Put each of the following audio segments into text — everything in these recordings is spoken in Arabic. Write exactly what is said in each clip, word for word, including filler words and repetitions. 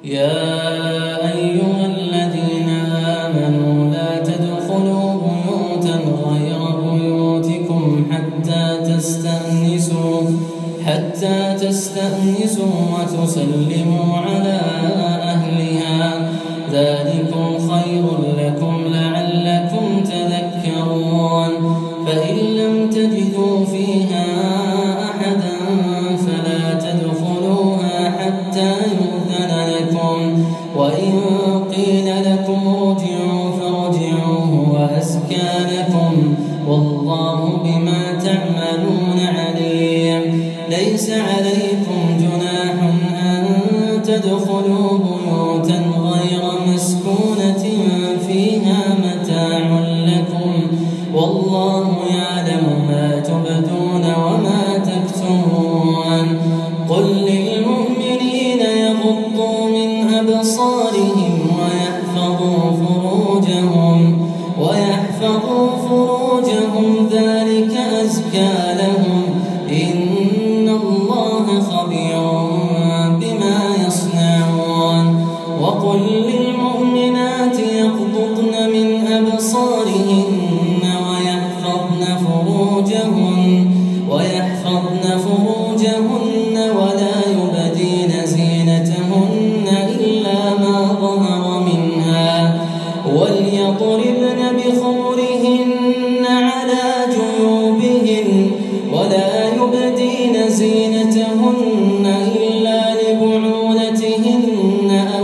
يا أيها الذين آمنوا لا تدخلوا بيوتا غير بيوتكم حتى تستأنسوا حتى تستأنسوا وتسلموا على أهلها ذلكم خير لكم لعلكم تذكرون. فإن لم تجدوا فيها أحدا فلا تدخلوها حتى يؤذن لكم، وإن قيل لكم ارجعوا فارجعوا هو أزكى لكم والله بما تعملون عليم. ليس عليكم جناح أن تدخلوا بيوتا غير مسكونة فيها متاع لكم والله يعلم ما تبدون وما تكتمون. قل للمؤمنين يغضوا من أبصارهم ويحفظوا فروجهم ويحفظوا فروجهم ذلك أزكى لهم إن الله خبير بما يصنعون. وقل للمؤمنات يغضضن من أبصارهن ويحفظن فروجهن ويحفظن فروجهن ولا يبدين زينتهن إلا ما ظهر منها وليضربن بخمرهن على جيوبهن ولا يبدين زينتهن إلا لبعولتهن أو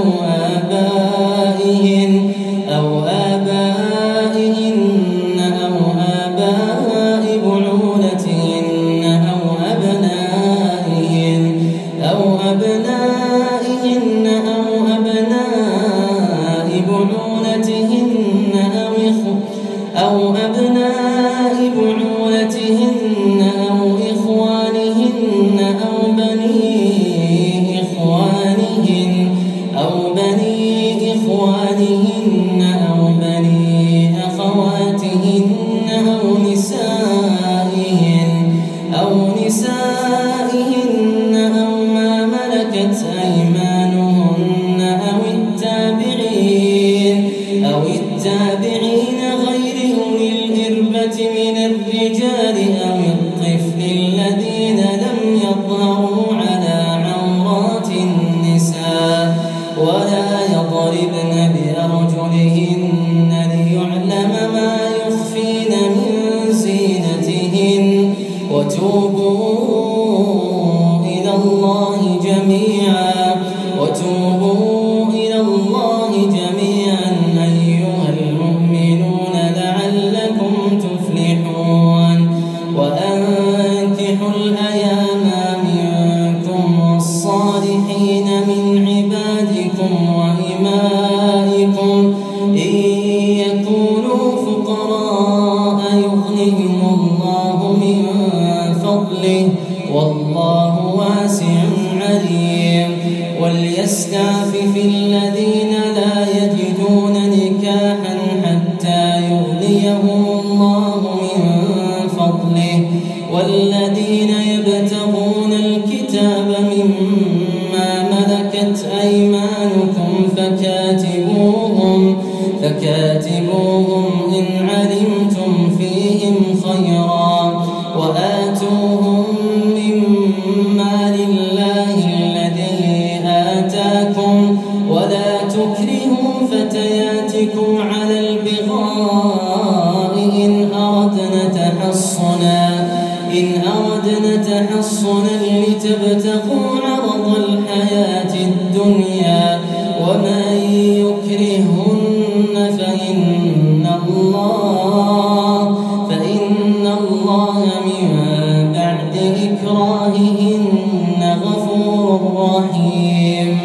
آبائهن أو آبائهن أو آباء بعولتهن أو أبنائهن أو أبنائهن أو أبناء بعولتهن أو أو أبناء بعولتهن أو إخوانهن أو بني إخوانهن أو بني إخوانهن أو بني أخواتهن أو نسائهن أو نسائهن أو ما ملكت أيمانهن أو التابعين أو التابعين غير أولي الإربة من الرجال أو الطفل الذين لم يظهروا على عورات النساء ولا يضربن بأرجلهن ليعلم ما يخفين من زينتهن. وتوبوا إلى الله جميعا وتوبوا إلى الله جميعا أيها المؤمنون لعلكم تفلحون. وأنكحوا الأيام منكم والصالحين من عبادكم وإمائكم إن يكونوا فقراء يغنهم الله من فضله والله واسع عليم. وليستعفف الذين لا يجدون نكاحا حتى يغنيهم الله من فضله والذين يبتغون الكتاب مما ملكت أيمانكم فكاتبوهم فكاتبوهم إن علمتم فيهم خيرا وآتوهم مما لله الذي آتاكم ولا تكرهوا فتياتكم على البغاء إن أردنا تحصنا إن أردنا تحصنا لتبتغوا عرض الحياة الدنيا ومن يكرهن فإن الله فإن الله من بعد إكراههن غفور رحيم.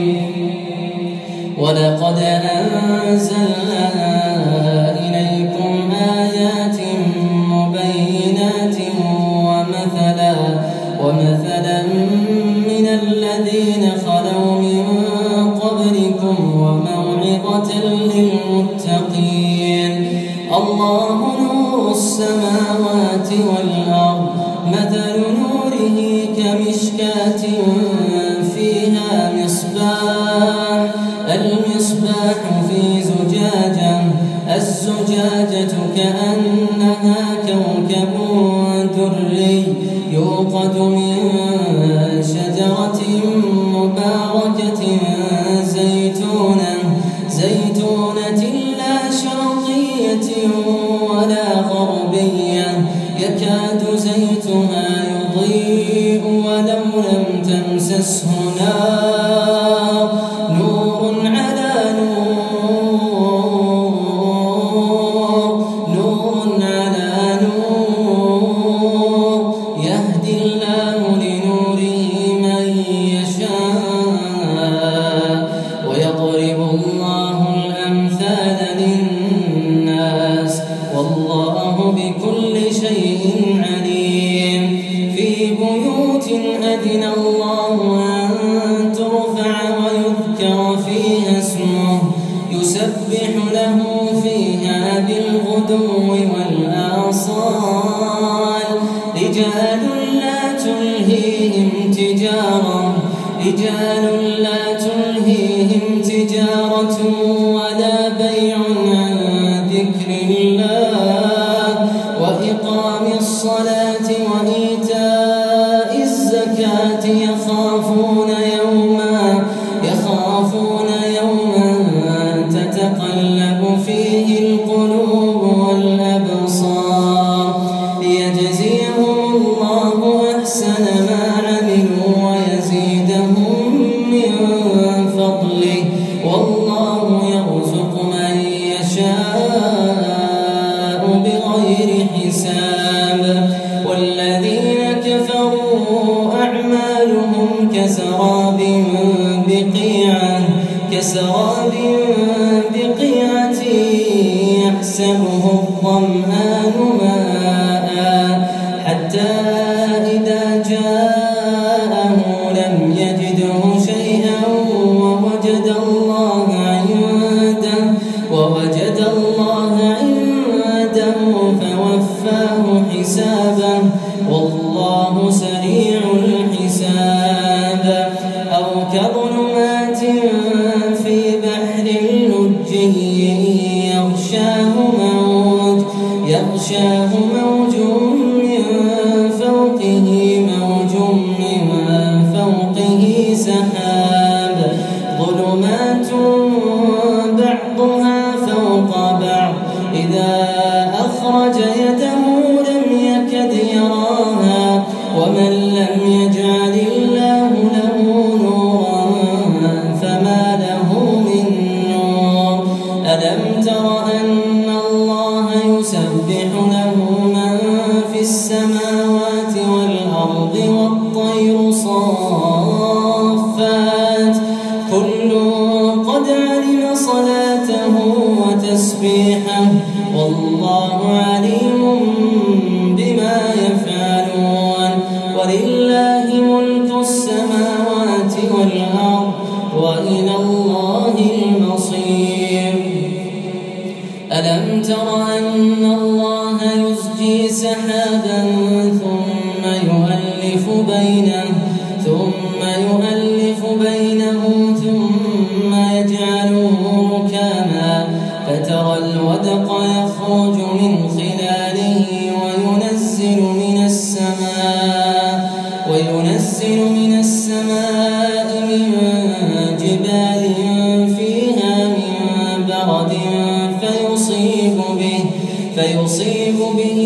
ولقد أنزلنا إليكم آيات مبينات ومثلا ومثلا من الذين خلوا من قبلكم وموعظة للمتقين. الله نور السماوات والأرض مثل نوره كمشكاة فيها مصباح المصباح في زجاجة الزجاجة كأنها كوكب دري يوقد من شجرة مباركة زيتونة زيتونة لا شرقية ولا غربية يكاد زيتها يضيء ولو لم تمسسه نار نور على نور نور على نور يهدي الله لنوره من يشاء ويضرب الله الأمثال للناس والله بكل شيء عليم في بيوت أذن الله أن ترفع ويذكر فيها اسمه يسبح له فيها بالغدو والآصال رجال لا تلهيهم تجارة رجال لا تلهيهم تجارة ولا بيع عن ذكر الله وإقام الصلاة وإيتاء الزكاة يخافون يوما يخافون يوما تتقلب فيه القلوب والأبصار ليجزيهم الله أحسن ما عملوا ويزيدهم من فضله والله يرزق من يشاء بغير حساب والذين كفروا أعمالهم كسراب بقيعة كسراب بقيعة يحسبه الظمآن ماء حتى إذا جاءه لم يجده شيئا ووجد الله عنده ووجد الله عنده فوفاه حسابه والله سريع الحساب أو كظلمات في بحر لجي يغشاه موج يغشاه موج من فوقه موج من فوقه سحاب ظلمات بعضها فوق بعض إذا أخرج يده لم يكد يراها ومن لم يجعل الله له نورا فما له من نور ألم تر أن الله يسبح له من في السماوات والأرض والطير صافات كل قد علم صلاته وتسبيحه والله عليم بما يفعلون ولله ملك السماوات والأرض وإلى الله المصير ألم تر أن الله يزجي سحابا ثم يؤلف بينه ثم يؤلف بينه ثم يجعله ركاما فترى الودق يخرج من خلاله وينزل من السماء وينزل من السماء من جبال فيها من برد فيصيب به فيصيب به